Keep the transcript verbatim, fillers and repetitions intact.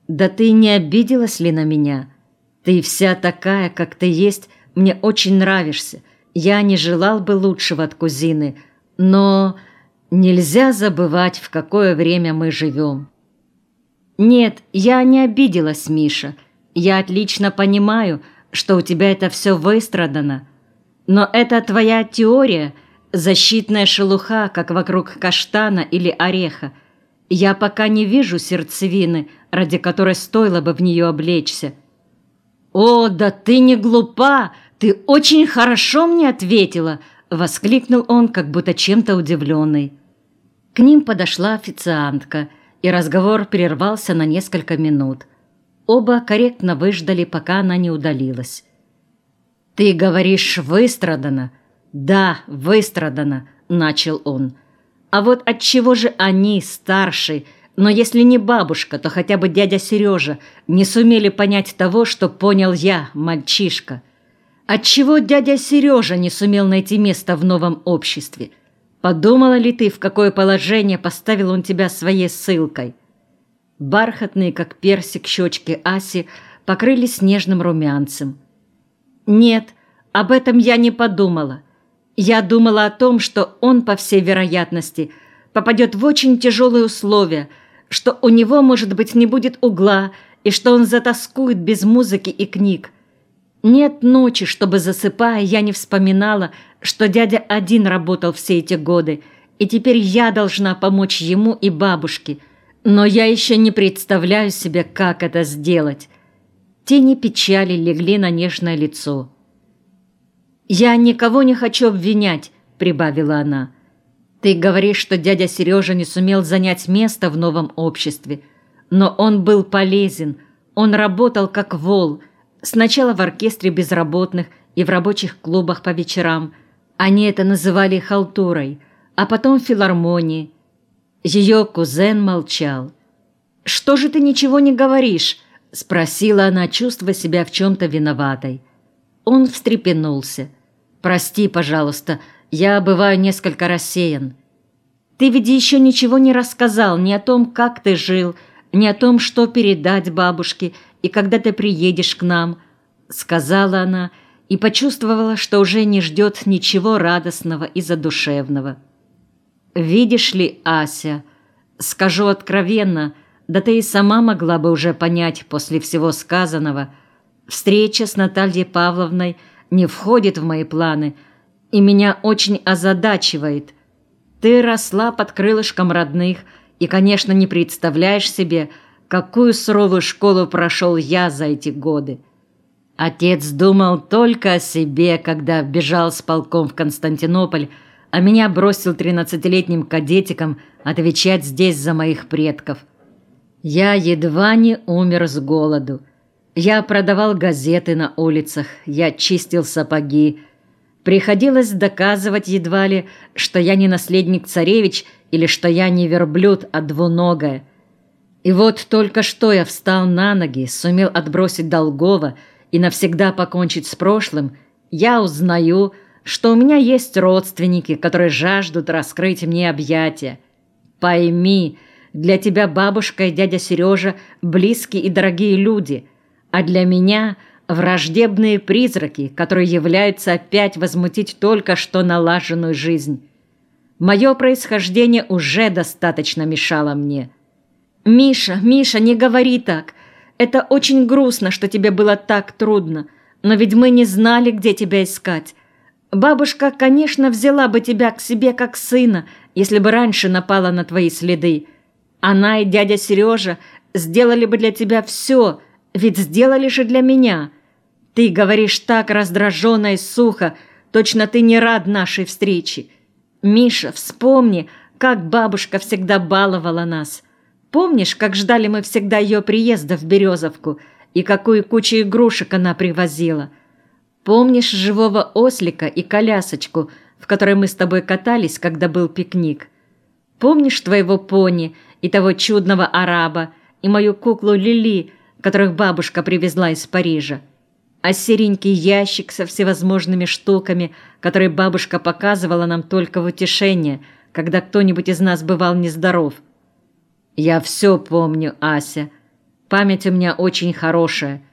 Да ты не обиделась ли на меня? Ты вся такая, как ты есть, мне очень нравишься. Я не желал бы лучшего от кузины, но нельзя забывать, в какое время мы живем. Нет, я не обиделась, Миша. Я отлично понимаю, что у тебя это все выстрадано. Но это твоя теория, защитная шелуха, как вокруг каштана или ореха. Я пока не вижу сердцевины, ради которой стоило бы в нее облечься. «О, да ты не глупа! Ты очень хорошо мне ответила!» — воскликнул он, как будто чем-то удивленный. К ним подошла официантка, и разговор прервался на несколько минут. Оба корректно выждали, пока она не удалилась. «Ты говоришь, выстрадано?» «Да, выстрадано», — начал он. «А вот отчего же они, старший, но если не бабушка, то хотя бы дядя Сережа, не сумели понять того, что понял я, мальчишка? Отчего дядя Сережа не сумел найти место в новом обществе? Подумала ли ты, в какое положение поставил он тебя своей ссылкой?» Бархатные, как персик, щечки Аси покрылись нежным румянцем. «Нет, об этом я не подумала. Я думала о том, что он, по всей вероятности, попадет в очень тяжелые условия, что у него, может быть, не будет угла, и что он затоскует без музыки и книг. Нет ночи, чтобы, засыпая, я не вспоминала, что дядя один работал все эти годы, и теперь я должна помочь ему и бабушке, но я еще не представляю себе, как это сделать». Тени печали легли на нежное лицо. «Я никого не хочу обвинять», — прибавила она. «Ты говоришь, что дядя Сережа не сумел занять место в новом обществе, но он был полезен, он работал как вол, сначала в оркестре безработных и в рабочих клубах по вечерам, они это называли халтурой, а потом в филармонии». Ее кузен молчал. «Что же ты ничего не говоришь?» — спросила она, чувствуя себя в чем-то виноватой. Он встрепенулся. «Прости, пожалуйста, я бываю несколько рассеян. Ты ведь еще ничего не рассказал ни о том, как ты жил, ни о том, что передать бабушке и когда ты приедешь к нам», — сказала она и почувствовала, что уже не ждет ничего радостного и задушевного. «Видишь ли, Ася, скажу откровенно, да ты и сама могла бы уже понять после всего сказанного, встреча с Натальей Павловной не входит в мои планы и меня очень озадачивает. Ты росла под крылышком родных и, конечно, не представляешь себе, какую суровую школу прошел я за эти годы. Отец думал только о себе, когда бежал с полком в Константинополь, а меня бросил тринадцатилетним кадетиком отвечать здесь за моих предков. Я едва не умер с голоду. Я продавал газеты на улицах, я чистил сапоги. Приходилось доказывать едва ли, что я не наследник царевич или что я не верблюд, а двуногая. И вот только что я встал на ноги, сумел отбросить долгово и навсегда покончить с прошлым, я узнаю, что у меня есть родственники, которые жаждут раскрыть мне объятия. Пойми, для тебя бабушка и дядя Сережа близкие и дорогие люди, а для меня враждебные призраки, которые являются опять возмутить только что налаженную жизнь. Мое происхождение уже достаточно мешало мне. «Миша, Миша, не говори так. Это очень грустно, что тебе было так трудно, но ведь мы не знали, где тебя искать. Бабушка, конечно, взяла бы тебя к себе как сына, если бы раньше напала на твои следы. Она и дядя Сережа сделали бы для тебя все, ведь сделали же для меня. Ты говоришь так раздраженно и сухо, точно ты не рад нашей встрече. Миша, вспомни, как бабушка всегда баловала нас. Помнишь, как ждали мы всегда ее приезда в Березовку и какую кучу игрушек она привозила? Помнишь живого ослика и колясочку, в которой мы с тобой катались, когда был пикник? Помнишь твоего пони и того чудного араба, и мою куклу Лили, которых бабушка привезла из Парижа? А серенький ящик со всевозможными штуками, которые бабушка показывала нам только в утешение, когда кто-нибудь из нас бывал нездоров? Я все помню, Ася. Память у меня очень хорошая.